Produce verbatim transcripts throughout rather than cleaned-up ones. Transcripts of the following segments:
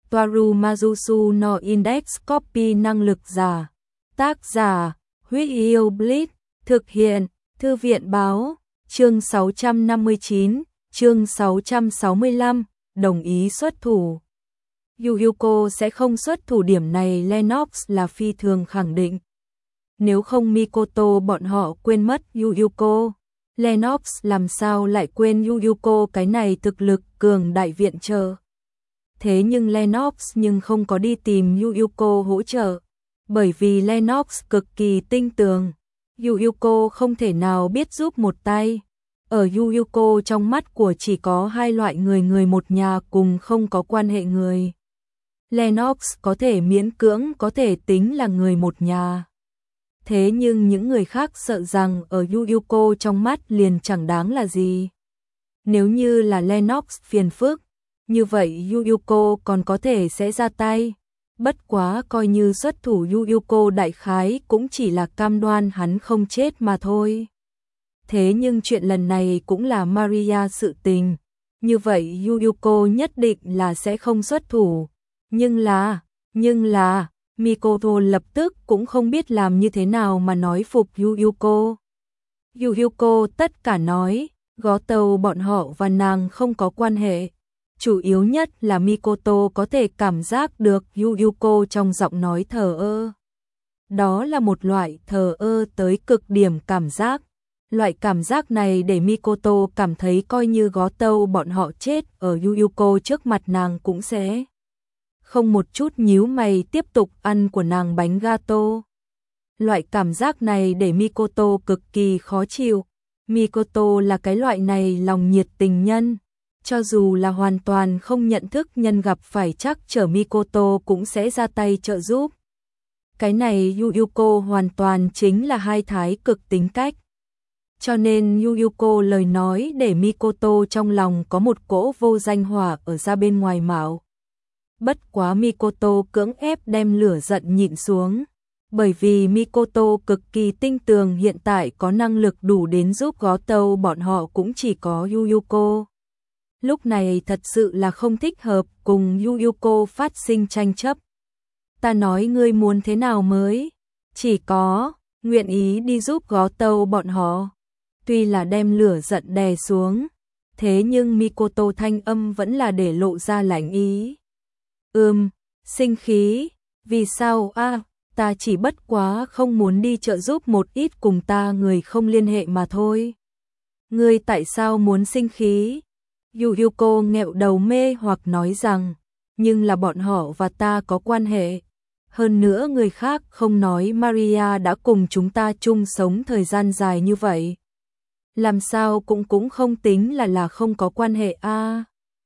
Toaru Majusu no Index Copy năng lực giả. Tác giả, Huyết Yêu Blitz, thực hiện, Thư viện Báo, chương sáu trăm năm mươi chín, chương sáu trăm sáu mươi lăm, đồng ý xuất thủ. Yu Yuko sẽ không xuất thủ, điểm này Lennox là phi thường khẳng định. Nếu không Mikoto bọn họ quên mất Yu Yuko, Lennox làm sao lại quên Yu Yuko, cái này thực lực cường đại viện trợ. Thế nhưng Lennox nhưng không có đi tìm Yu Yuko hỗ trợ, bởi vì Lennox cực kỳ tinh tường. Yu Yuko không thể nào biết giúp một tay. Ở Yu Yuko trong mắt của chỉ có hai loại người, người một nhà cùng không có quan hệ người. Lennox có thể miễn cưỡng có thể tính là người một nhà. Thế nhưng những người khác sợ rằng ở Yu Yuko trong mắt liền chẳng đáng là gì. Nếu như là Lennox phiền phức, như vậy Yu Yuko còn có thể sẽ ra tay. Bất quá coi như xuất thủ, Yu Yuko đại khái cũng chỉ là cam đoan hắn không chết mà thôi. Thế nhưng chuyện lần này cũng là Maria sự tình. Như vậy Yu Yuko nhất định là sẽ không xuất thủ. Nhưng là, nhưng là, Mikoto lập tức cũng không biết làm như thế nào mà nói phục Yu Yuko. Yu Yuko tất cả nói, gó tàu bọn họ và nàng không có quan hệ. Chủ yếu nhất là Mikoto có thể cảm giác được Yu Yuko trong giọng nói thờ ơ. Đó là một loại thờ ơ tới cực điểm cảm giác. Loại cảm giác này để Mikoto cảm thấy coi như gó tàu bọn họ chết ở Yu Yuko trước mặt nàng cũng sẽ không một chút nhíu mày tiếp tục ăn của nàng bánh gato. Loại cảm giác này để Mikoto cực kỳ khó chịu. Mikoto là cái loại này lòng nhiệt tình nhân. Cho dù là hoàn toàn không nhận thức nhân gặp phải chắc trở Mikoto cũng sẽ ra tay trợ giúp. Cái này Yu Yuko hoàn toàn chính là hai thái cực tính cách. Cho nên Yu Yuko lời nói để Mikoto trong lòng có một cỗ vô danh hỏa ở ra bên ngoài mạo. Bất quá Mikoto cưỡng ép đem lửa giận nhịn xuống. Bởi vì Mikoto cực kỳ tinh tường hiện tại có năng lực đủ đến giúp gó tàu bọn họ cũng chỉ có Yu Yuko. Lúc này thật sự là không thích hợp cùng Yu Yuko phát sinh tranh chấp. Ta nói ngươi muốn thế nào mới? Chỉ có, nguyện ý đi giúp gó tàu bọn họ. Tuy là đem lửa giận đè xuống, thế nhưng Mikoto thanh âm vẫn là để lộ ra lãnh ý. Ừm, sinh khí, vì sao a? À, ta chỉ bất quá không muốn đi trợ giúp một ít cùng ta người không liên hệ mà thôi. Ngươi tại sao muốn sinh khí? Yu Yuko nghẹo đầu mê hoặc nói rằng, nhưng là bọn họ và ta có quan hệ. Hơn nữa người khác không nói Maria đã cùng chúng ta chung sống thời gian dài như vậy. Làm sao cũng cũng không tính là là không có quan hệ a. À,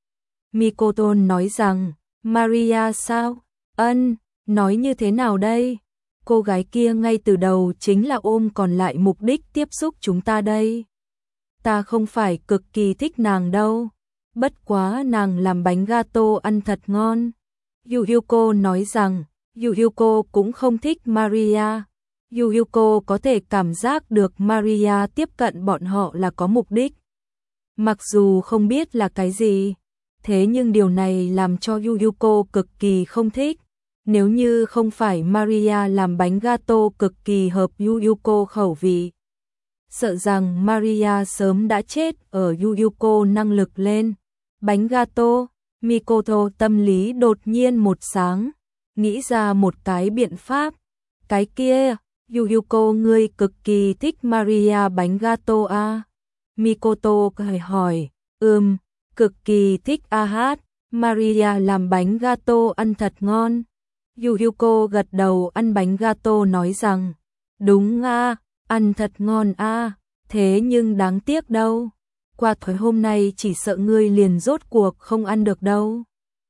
Mikoto nói rằng, Maria sao? Ân, nói như thế nào đây? Cô gái kia ngay từ đầu chính là ôm còn lại mục đích tiếp xúc chúng ta đây. Ta không phải cực kỳ thích nàng đâu. Bất quá nàng làm bánh gato ăn thật ngon. Yu Yuko nói rằng, Yu Yuko cũng không thích Maria. Yu Yuko có thể cảm giác được Maria tiếp cận bọn họ là có mục đích. Mặc dù không biết là cái gì, thế nhưng điều này làm cho Yu Yuko cực kỳ không thích. Nếu như không phải Maria làm bánh gato cực kỳ hợp Yu Yuko khẩu vị, sợ rằng Maria sớm đã chết ở Yu Yuko năng lực lên. Bánh gato, Mikoto tâm lý đột nhiên một sáng, nghĩ ra một cái biện pháp. Cái kia, Yu Yuko ngươi cực kỳ thích Maria bánh gato a? À? Mikoto cười hỏi, ừm, cực kỳ thích a hát, Maria làm bánh gato ăn thật ngon. Yu Yuko gật đầu ăn bánh gato nói rằng, đúng a, à, ăn thật ngon a, à, thế nhưng đáng tiếc đâu. Qua tối hôm nay chỉ sợ ngươi liền rốt cuộc không ăn được đâu.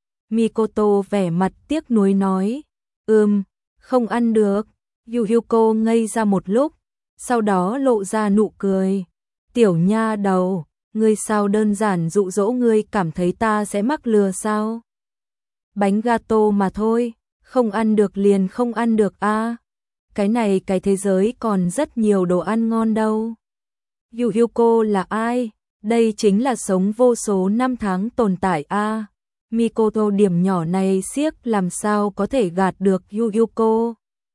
Mikoto vẻ mặt tiếc nuối nói, ừm, không ăn được. Yu Yuko ngây ra một lúc, sau đó lộ ra nụ cười. Tiểu nha đầu, ngươi sao đơn giản dụ dỗ ngươi cảm thấy ta sẽ mắc lừa sao? Bánh gato mà thôi, không ăn được liền không ăn được a. À, cái này cái thế giới còn rất nhiều đồ ăn ngon đâu. Yu Yuko là ai? Đây chính là sống vô số năm tháng tồn tại a. À, Mikoto điểm nhỏ này siếc làm sao có thể gạt được Yu Yuko.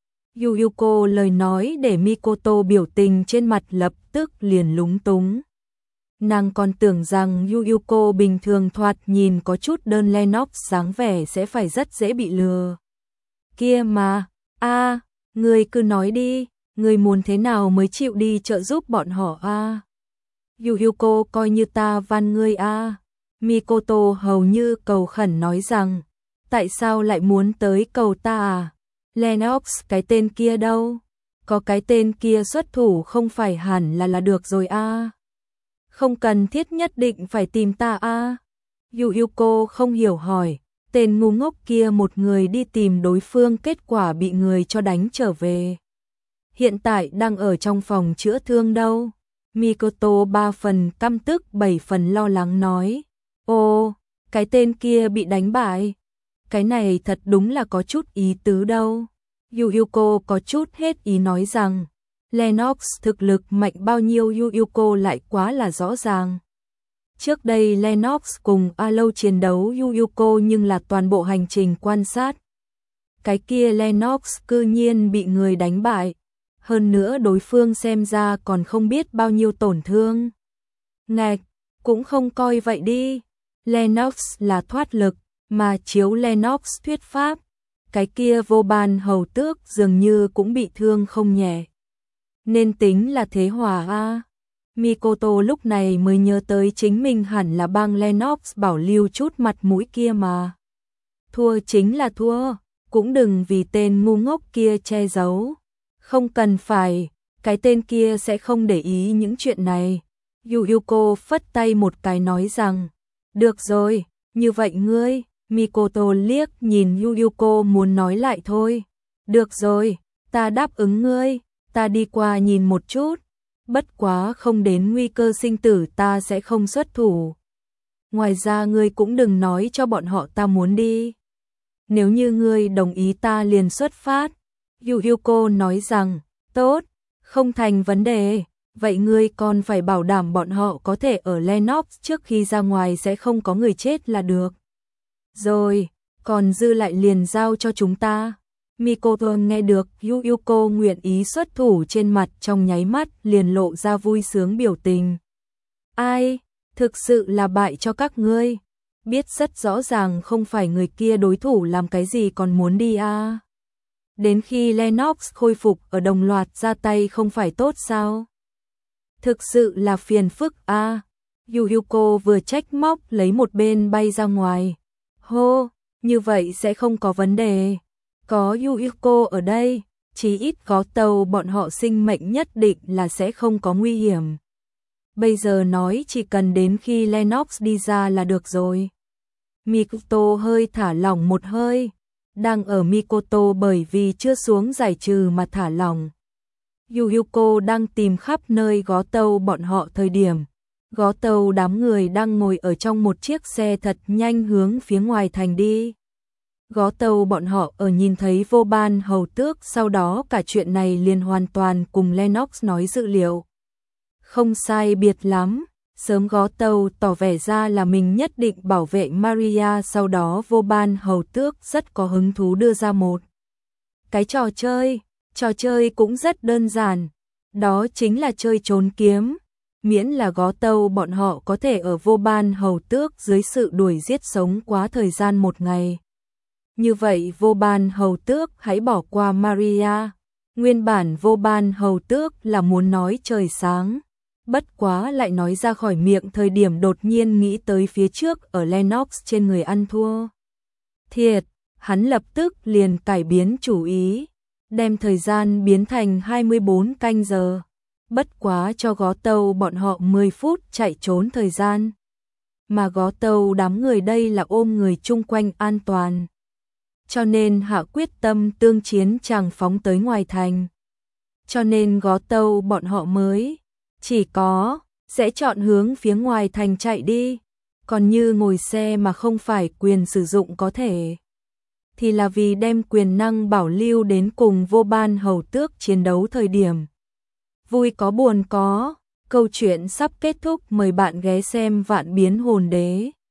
Yu Yuko lời nói để Mikoto biểu tình trên mặt lập tức liền lúng túng. Nàng còn tưởng rằng Yu Yuko bình thường thoạt nhìn có chút đơn Lennox dáng vẻ sẽ phải rất dễ bị lừa. Kia mà, a, à, ngươi cứ nói đi, ngươi muốn thế nào mới chịu đi trợ giúp bọn họ a? À? Yu Yuko coi như ta van ngươi a. À? Mikoto hầu như cầu khẩn nói rằng, tại sao lại muốn tới cầu ta à? Lennox cái tên kia đâu? Có cái tên kia xuất thủ không phải hẳn là là được rồi a. À? Không cần thiết nhất định phải tìm ta a. À? Yu Yuko không hiểu hỏi, tên ngu ngốc kia một người đi tìm đối phương kết quả bị người cho đánh trở về. Hiện tại đang ở trong phòng chữa thương đâu? Mikoto ba phần căm tức bảy phần lo lắng nói. Ồ, cái tên kia bị đánh bại. Cái này thật đúng là có chút ý tứ đâu. Yu Yuko có chút hết ý nói rằng, Lennox thực lực mạnh bao nhiêu Yu Yuko lại quá là rõ ràng. Trước đây Lennox cùng Alo chiến đấu Yu Yuko nhưng là toàn bộ hành trình quan sát. Cái kia Lennox cư nhiên bị người đánh bại. Hơn nữa đối phương xem ra còn không biết bao nhiêu tổn thương. Ngạch, cũng không coi vậy đi. Lennox là thoát lực, mà chiếu Lennox thuyết pháp. Cái kia vô ban hầu tước dường như cũng bị thương không nhẹ. Nên tính là thế hòa a. Mikoto lúc này mới nhớ tới chính mình hẳn là bang Lennox bảo lưu chút mặt mũi kia mà. Thua chính là thua, cũng đừng vì tên ngu ngốc kia che giấu. Không cần phải, cái tên kia sẽ không để ý những chuyện này. Yu Yuko phất tay một cái nói rằng, được rồi, như vậy ngươi. Mikoto liếc nhìn Yu Yuko muốn nói lại thôi. Được rồi, ta đáp ứng ngươi, ta đi qua nhìn một chút. Bất quá không đến nguy cơ sinh tử ta sẽ không xuất thủ. Ngoài ra ngươi cũng đừng nói cho bọn họ ta muốn đi. Nếu như ngươi đồng ý ta liền xuất phát. Yu Yuko nói rằng, tốt, không thành vấn đề. Vậy ngươi còn phải bảo đảm bọn họ có thể ở Lennox trước khi ra ngoài sẽ không có người chết là được. Rồi, còn dư lại liền giao cho chúng ta. Mikoto nghe được Yu Yuko nguyện ý xuất thủ trên mặt trong nháy mắt liền lộ ra vui sướng biểu tình. Ai, thực sự là bại cho các ngươi. Biết rất rõ ràng không phải người kia đối thủ làm cái gì còn muốn đi à. Đến khi Lennox khôi phục ở đồng loạt ra tay không phải tốt sao? Thực sự là phiền phức à. Yu Yuko vừa trách móc lấy một bên bay ra ngoài. Hô, như vậy sẽ không có vấn đề. Có Yu Yuko ở đây, chí ít có tàu bọn họ sinh mệnh nhất định là sẽ không có nguy hiểm. Bây giờ nói chỉ cần đến khi Lennox đi ra là được rồi. Mikoto hơi thả lỏng một hơi. Đang ở Mikoto bởi vì chưa xuống giải trừ mà thả lỏng. Yu Yuko đang tìm khắp nơi gó tàu bọn họ thời điểm. Gó tàu đám người đang ngồi ở trong một chiếc xe thật nhanh hướng phía ngoài thành đi. Gó tàu bọn họ ở nhìn thấy vô ban hầu tước, sau đó cả chuyện này liền hoàn toàn cùng Lennox nói dự liệu. Không sai biệt lắm, sớm gó tàu tỏ vẻ ra là mình nhất định bảo vệ Maria, sau đó vô ban hầu tước rất có hứng thú đưa ra một cái trò chơi, trò chơi cũng rất đơn giản, đó chính là chơi trốn kiếm. Miễn là gó tàu bọn họ có thể ở vô ban hầu tước dưới sự đuổi giết sống quá thời gian một ngày. Như vậy vô ban hầu tước hãy bỏ qua Maria. Nguyên bản vô ban hầu tước là muốn nói trời sáng. Bất quá lại nói ra khỏi miệng thời điểm đột nhiên nghĩ tới phía trước ở Lennox trên người ăn thua. Thiệt, hắn lập tức liền cải biến chủ ý. Đem thời gian biến thành hai mươi bốn canh giờ. Bất quá cho gó tàu bọn họ mười phút chạy trốn thời gian. Mà gó tàu đám người đây là ôm người chung quanh an toàn. Cho nên hạ quyết tâm tương chiến chàng phóng tới ngoài thành. Cho nên gó tàu bọn họ mới chỉ có sẽ chọn hướng phía ngoài thành chạy đi. Còn như ngồi xe mà không phải quyền sử dụng có thể, thì là vì đem quyền năng bảo lưu đến cùng vô ban hầu tước chiến đấu thời điểm. Vui có buồn có, câu chuyện sắp kết thúc, mời bạn ghé xem Vạn Biến Hồn Đế.